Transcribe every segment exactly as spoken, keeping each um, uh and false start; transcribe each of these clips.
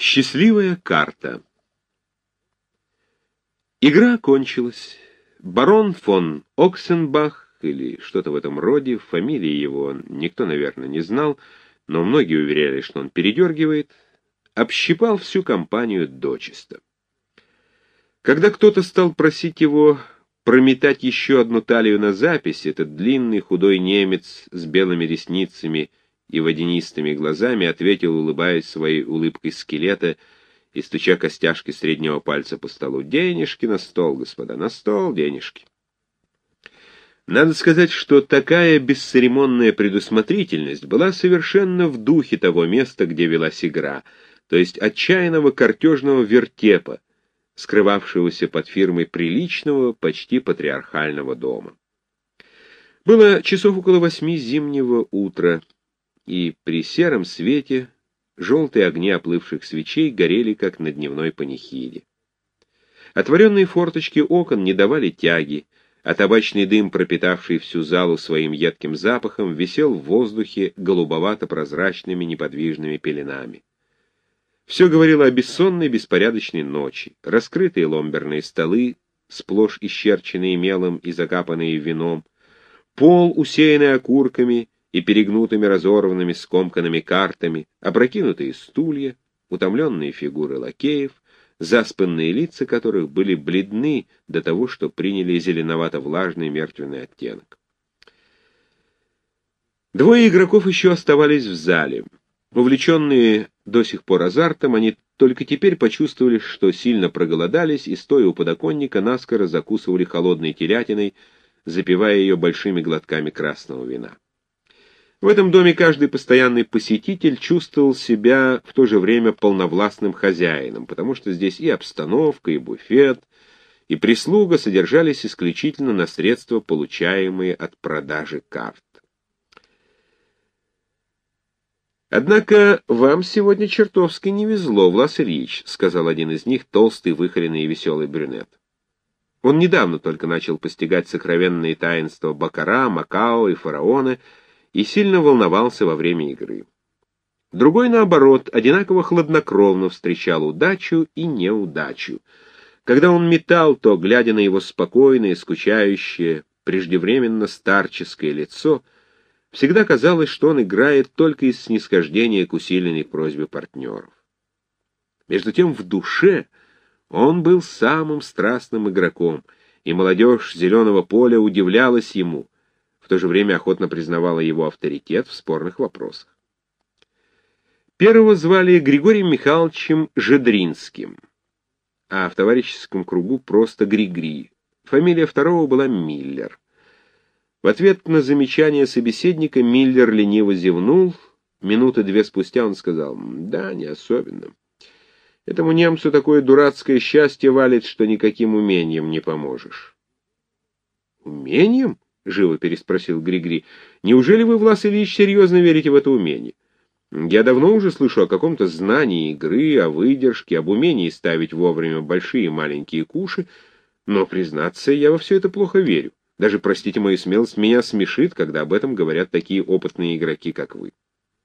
Счастливая карта. Игра кончилась. Барон фон Оксенбах, или что-то в этом роде, фамилии его никто, наверное, не знал, но многие уверяли, что он передергивает, общипал всю компанию дочисто. Когда кто-то стал просить его прометать еще одну талию на запись, этот длинный худой немец с белыми ресницами и водянистыми глазами ответил, улыбаясь своей улыбкой скелета и стуча костяшки среднего пальца по столу: «Денежки на стол, господа, на стол денежки». Надо сказать, что такая бесцеремонная предусмотрительность была совершенно в духе того места, где велась игра, то есть отчаянного картежного вертепа, скрывавшегося под фирмой приличного, почти патриархального дома. Было часов около восьми зимнего утра, и при сером свете желтые огни оплывших свечей горели, как на дневной панихиде. Отворенные форточки окон не давали тяги, а табачный дым, пропитавший всю залу своим едким запахом, висел в воздухе голубовато-прозрачными неподвижными пеленами. Все говорило о бессонной, беспорядочной ночи. Раскрытые ломберные столы, сплошь исчерченные мелом и закапанные вином, пол, усеянный окурками и перегнутыми разорванными скомканными картами, опрокинутые стулья, утомленные фигуры лакеев, заспанные лица которых были бледны до того, что приняли зеленовато-влажный мертвенный оттенок. Двое игроков еще оставались в зале. Увлеченные до сих пор азартом, они только теперь почувствовали, что сильно проголодались, и, стоя у подоконника, наскоро закусывали холодной телятиной, запивая ее большими глотками красного вина. В этом доме каждый постоянный посетитель чувствовал себя в то же время полновластным хозяином, потому что здесь и обстановка, и буфет, и прислуга содержались исключительно на средства, получаемые от продажи карт. «Однако вам сегодня чертовски не везло, Влас Ильич», — сказал один из них, толстый, выхоленный и веселый брюнет. Он недавно только начал постигать сокровенные таинства баккара, Макао и фараона и сильно волновался во время игры. Другой, наоборот, одинаково хладнокровно встречал удачу и неудачу. Когда он метал, то, глядя на его спокойное, скучающее, преждевременно старческое лицо, всегда казалось, что он играет только из снисхождения к усиленной просьбе партнеров. Между тем в душе он был самым страстным игроком, и молодежь зеленого поля удивлялась ему, в то же время охотно признавала его авторитет в спорных вопросах. Первого звали Григорием Михайловичем Жедринским, а в товарищеском кругу просто Гри-Гри. Фамилия второго была Миллер. В ответ на замечание собеседника Миллер лениво зевнул. Минуты две спустя он сказал: «Да, не особенно. Этому немцу такое дурацкое счастье валит, что никаким умением не поможешь». «Умением?» — живо переспросил Гри-Гри. «Неужели вы, Влас Ильич, серьезно верите в это умение? Я давно уже слышу о каком-то знании игры, о выдержке, об умении ставить вовремя большие и маленькие куши, но, признаться, я во все это плохо верю. Даже, простите мою смелость, меня смешит, когда об этом говорят такие опытные игроки, как вы».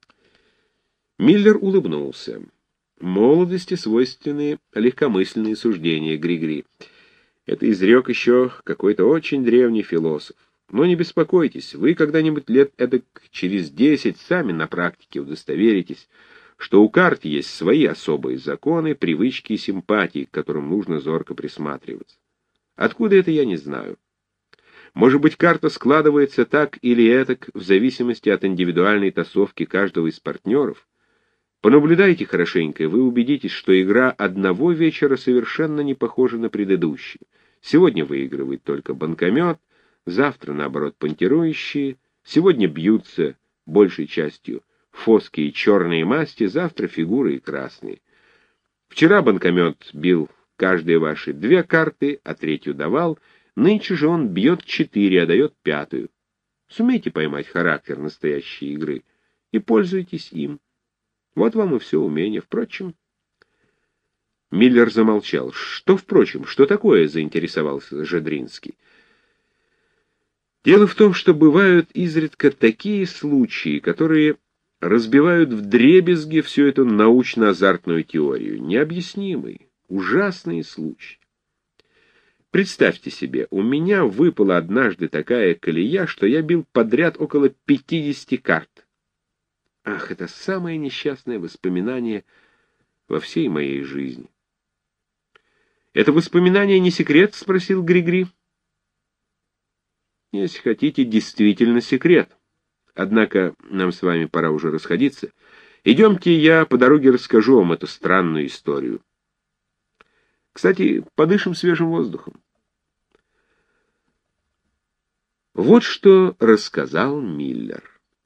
Миллер улыбнулся. Молодости свойственны легкомысленные суждения, Гри-Гри. Это изрек еще какой-то очень древний философ. Но не беспокойтесь, вы когда-нибудь лет эдак через десять сами на практике удостоверитесь, что у карт есть свои особые законы, привычки и симпатии, к которым нужно зорко присматриваться. Откуда это, я не знаю. Может быть, карта складывается так или этак в зависимости от индивидуальной тасовки каждого из партнеров. Понаблюдайте хорошенько, и вы убедитесь, что игра одного вечера совершенно не похожа на предыдущий. Сегодня выигрывает только банкомет, завтра, наоборот, понтирующие, сегодня бьются, большей частью, фоски и черные масти, завтра фигуры и красные. Вчера банкомет бил каждые ваши две карты, а третью давал, нынче же он бьет четыре, а дает пятую. Сумейте поймать характер настоящей игры и пользуйтесь им. Вот вам и все умение. Впрочем... Миллер замолчал. «Что, впрочем, что такое?» — заинтересовался Жедринский. «Дело в том, что бывают изредка такие случаи, которые разбивают вдребезги всю эту научно-азартную теорию. Необъяснимый, ужасный случай. Представьте себе, у меня выпала однажды такая колея, что я бил подряд около пятидесяти карт. Ах, это самое несчастное воспоминание во всей моей жизни. «Это воспоминание не секрет?» — спросил Григри. «Если хотите, действительно секрет. Однако нам с вами пора уже расходиться. Идемте, я по дороге расскажу вам эту странную историю. Кстати, подышим свежим воздухом». Вот что рассказал Миллер.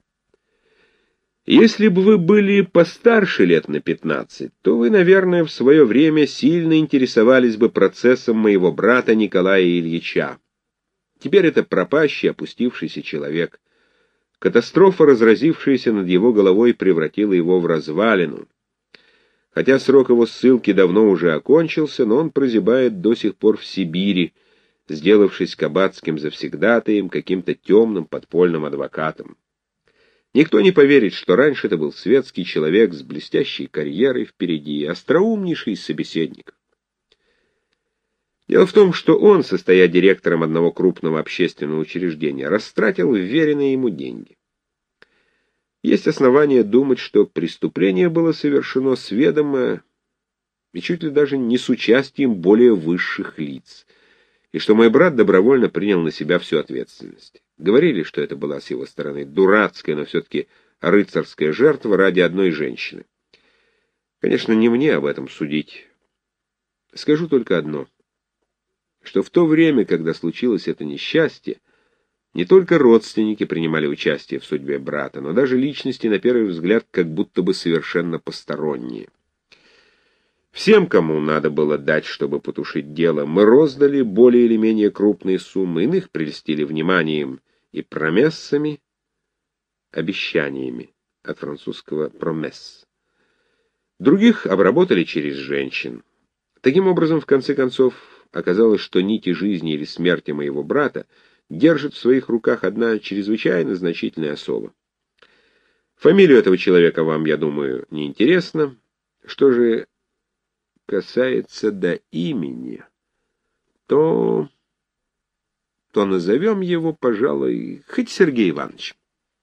Если бы вы были постарше лет на пятнадцать, то вы, наверное, в свое время сильно интересовались бы процессом моего брата Николая Ильича. Теперь это пропащий, опустившийся человек. Катастрофа, разразившаяся над его головой, превратила его в развалину. Хотя срок его ссылки давно уже окончился, но он прозябает до сих пор в Сибири, сделавшись кабацким завсегдатаем, каким-то темным подпольным адвокатом. Никто не поверит, что раньше это был светский человек с блестящей карьерой впереди, остроумнейший из собеседников. Дело в том, что он, состоя директором одного крупного общественного учреждения, растратил вверенные ему деньги. Есть основания думать, что преступление было совершено с ведома и чуть ли даже не с участием более высших лиц, и что мой брат добровольно принял на себя всю ответственность. Говорили, что это была с его стороны дурацкая, но все-таки рыцарская жертва ради одной женщины. Конечно, не мне об этом судить. Скажу только одно, что в то время, когда случилось это несчастье, не только родственники принимали участие в судьбе брата, но даже личности, на первый взгляд, как будто бы совершенно посторонние. Всем, кому надо было дать, чтобы потушить дело, мы роздали более или менее крупные суммы, иных прельстили вниманием и промессами, обещаниями, от французского «промесс». Других обработали через женщин. Таким образом, в конце концов, оказалось, что нити жизни или смерти моего брата держит в своих руках одна чрезвычайно значительная особа. Фамилию этого человека вам, я думаю, не интересно. Что же касается до имени, то... то назовем его, пожалуй, хоть Сергей Иванович.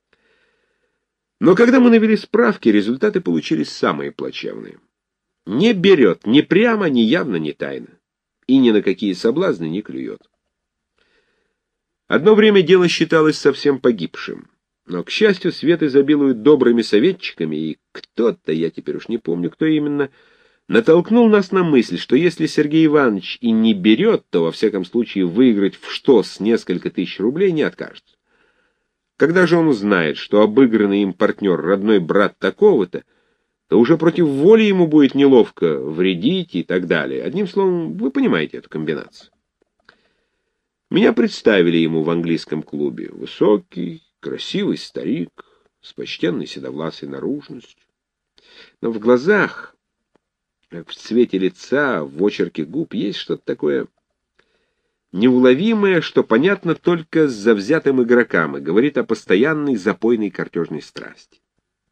Но когда мы навели справки, результаты получились самые плачевные. Не берет ни прямо, ни явно, ни тайно. И ни на какие соблазны не клюет. Одно время дело считалось совсем погибшим. Но, к счастью, свет изобилует добрыми советчиками, и кто-то, я теперь уж не помню, кто именно, натолкнул нас на мысль, что если Сергей Иванович и не берет, то, во всяком случае, выиграть в штос несколько тысяч рублей не откажется. Когда же он узнает, что обыгранный им партнер — родной брат такого-то, то уже против воли ему будет неловко вредить и так далее. Одним словом, вы понимаете эту комбинацию. Меня представили ему в английском клубе. Высокий, красивый старик, с почтенной седовласой наружностью. Но в глазах, в цвете лица, в очерке губ есть что-то такое неуловимое, что понятно только завзятым игрокам и говорит о постоянной запойной картежной страсти.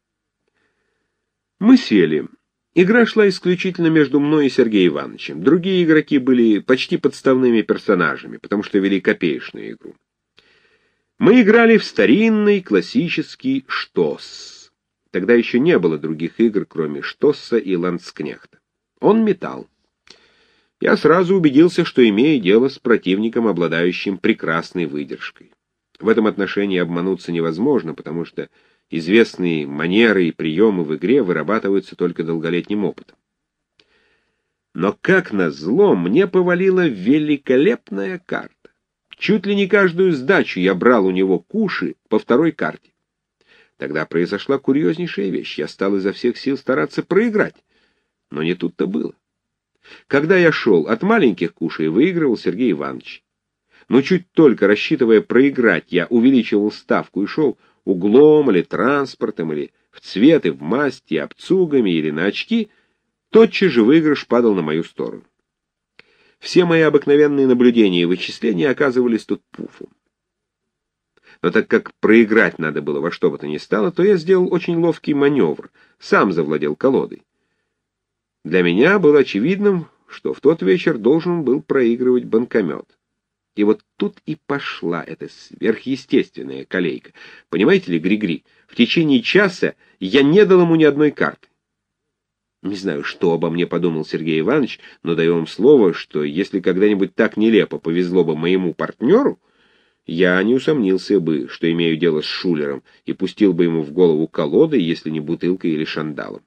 Мы сели. Игра шла исключительно между мной и Сергеем Ивановичем. Другие игроки были почти подставными персонажами, потому что вели копеечную игру. Мы играли в старинный классический штосс. Тогда еще не было других игр, кроме штосса и ландскнехта. Он метал. Я сразу убедился, что имею дело с противником, обладающим прекрасной выдержкой. В этом отношении обмануться невозможно, потому что известные манеры и приемы в игре вырабатываются только долголетним опытом. Но, как назло, мне повалила великолепная карта. Чуть ли не каждую сдачу я брал у него куши по второй карте. Тогда произошла курьезнейшая вещь. Я стал изо всех сил стараться проиграть. Но не тут-то было. Когда я шел от маленьких кушей, выигрывал Сергей Иванович. Но чуть только рассчитывая проиграть, я увеличивал ставку и шел углом или транспортом, или в цвет и в масть, и обцугами, или на очки, тотчас же выигрыш падал на мою сторону. Все мои обыкновенные наблюдения и вычисления оказывались тут пуфом. Но так как проиграть надо было во что бы то ни стало, то я сделал очень ловкий маневр, сам завладел колодой. Для меня было очевидным, что в тот вечер должен был проигрывать банкомет. И вот тут и пошла эта сверхъестественная колейка. Понимаете ли, Гри-Гри, в течение часа я не дал ему ни одной карты. Не знаю, что обо мне подумал Сергей Иванович, но даю вам слово, что если когда-нибудь так нелепо повезло бы моему партнеру, я не усомнился бы, что имею дело с шулером, и пустил бы ему в голову колодой, если не бутылкой или шандалом.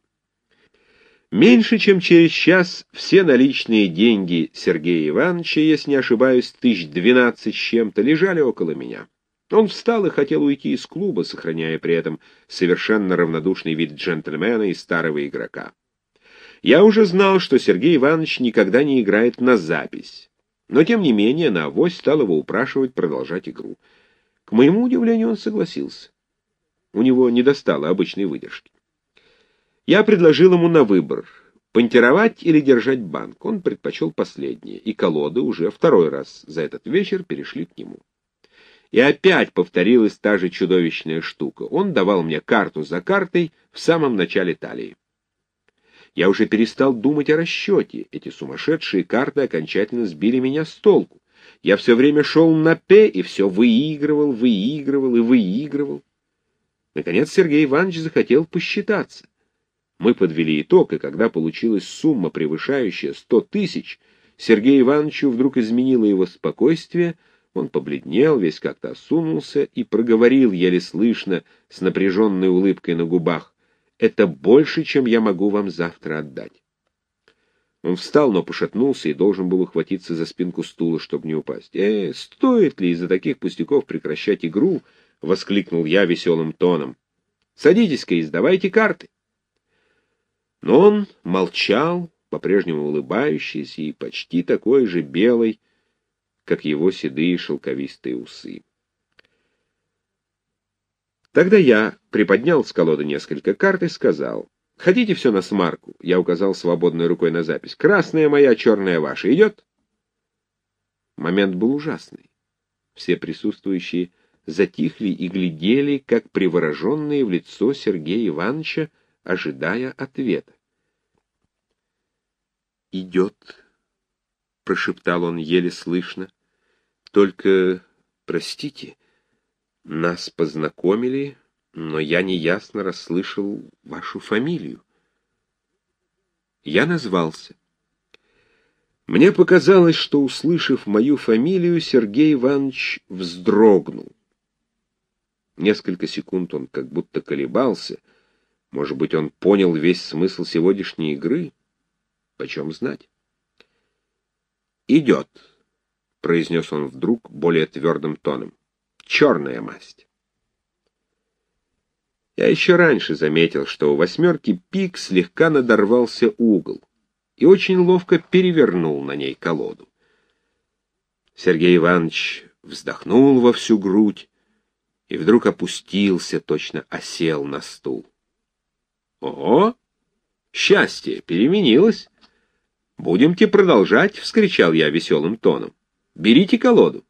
Меньше чем через час все наличные деньги Сергея Ивановича, если не ошибаюсь, тысяч двенадцать с чем-то, лежали около меня. Он встал и хотел уйти из клуба, сохраняя при этом совершенно равнодушный вид джентльмена и старого игрока. Я уже знал, что Сергей Иванович никогда не играет на запись, но тем не менее на авось стал его упрашивать продолжать игру. К моему удивлению, он согласился. У него не достало обычной выдержки. Я предложил ему на выбор — понтировать или держать банк. Он предпочел последнее, и колоды уже второй раз за этот вечер перешли к нему. И опять повторилась та же чудовищная штука. Он давал мне карту за картой в самом начале талии. Я уже перестал думать о расчете. Эти сумасшедшие карты окончательно сбили меня с толку. Я все время шел на «П» и все выигрывал, выигрывал и выигрывал. Наконец Сергей Иванович захотел посчитаться. Мы подвели итог, и когда получилась сумма, превышающая сто тысяч, Сергею Ивановичу вдруг изменило его спокойствие, он побледнел, весь как-то осунулся и проговорил еле слышно, с напряженной улыбкой на губах: «Это больше, чем я могу вам завтра отдать». Он встал, но пошатнулся и должен был ухватиться за спинку стула, чтобы не упасть. «Э, стоит ли из-за таких пустяков прекращать игру?» — воскликнул я веселым тоном. «Садитесь-ка и сдавайте карты». Но он молчал, по-прежнему улыбающийся и почти такой же белый, как его седые шелковистые усы. Тогда я приподнял с колоды несколько карт и сказал: «Хотите все на смарку?» Я указал свободной рукой на запись. «Красная моя, черная ваша. Идет?» Момент был ужасный. Все присутствующие затихли и глядели, как привороженные в лицо Сергея Ивановича, ожидая ответа. «Идет», — прошептал он еле слышно. «Только, простите, нас познакомили, но я неясно расслышал вашу фамилию». Я назвался. Мне показалось, что, услышав мою фамилию, Сергей Иванович вздрогнул. Несколько секунд он как будто колебался. Может быть, он понял весь смысл сегодняшней игры? Почем знать? «Идет», — произнес он вдруг более твердым тоном. «Черная масть». Я еще раньше заметил, что у восьмерки пик слегка надорвался угол и очень ловко перевернул на ней колоду. Сергей Иванович вздохнул во всю грудь и вдруг опустился, точно осел на стул. «Ого! Счастье переменилось! Будемте продолжать!» — вскричал я веселым тоном. «Берите колоду!»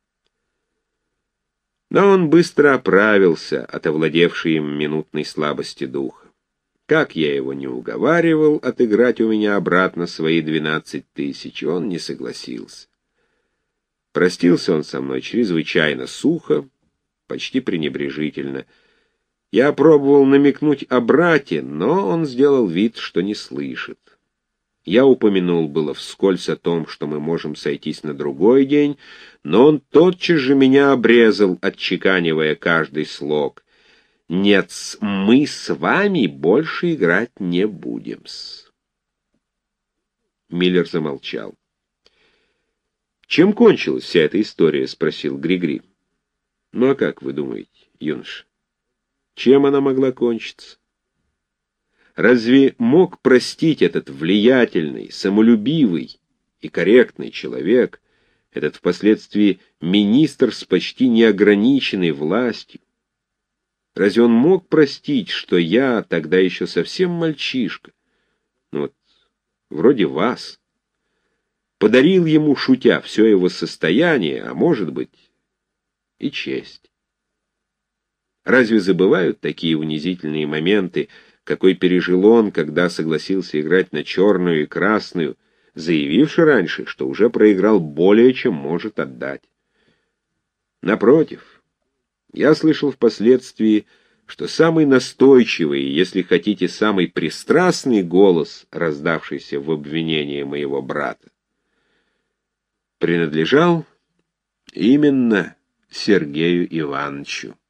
Но он быстро оправился от овладевшей им минутной слабости духа. Как я его не уговаривал отыграть у меня обратно свои двенадцать тысяч, он не согласился. Простился он со мной чрезвычайно сухо, почти пренебрежительно. Я пробовал намекнуть о брате, но он сделал вид, что не слышит. Я упомянул было вскользь о том, что мы можем сойтись на другой день, но он тотчас же меня обрезал, отчеканивая каждый слог. «Нет, мы с вами больше играть не будем-с». Миллер замолчал. «Чем кончилась вся эта история?» — спросил Гри-Гри. «Ну а как вы думаете, юноша? Чем она могла кончиться? Разве мог простить этот влиятельный, самолюбивый и корректный человек, этот впоследствии министр с почти неограниченной властью? Разве он мог простить, что я, тогда еще совсем мальчишка, ну вот, вроде вас, подарил ему, шутя, все его состояние, а может быть, и честь? Разве забывают такие унизительные моменты, какой пережил он, когда согласился играть на черную и красную, заявивши раньше, что уже проиграл более, чем может отдать? Напротив, я слышал впоследствии, что самый настойчивый, если хотите, самый пристрастный голос, раздавшийся в обвинении моего брата, принадлежал именно Сергею Ивановичу.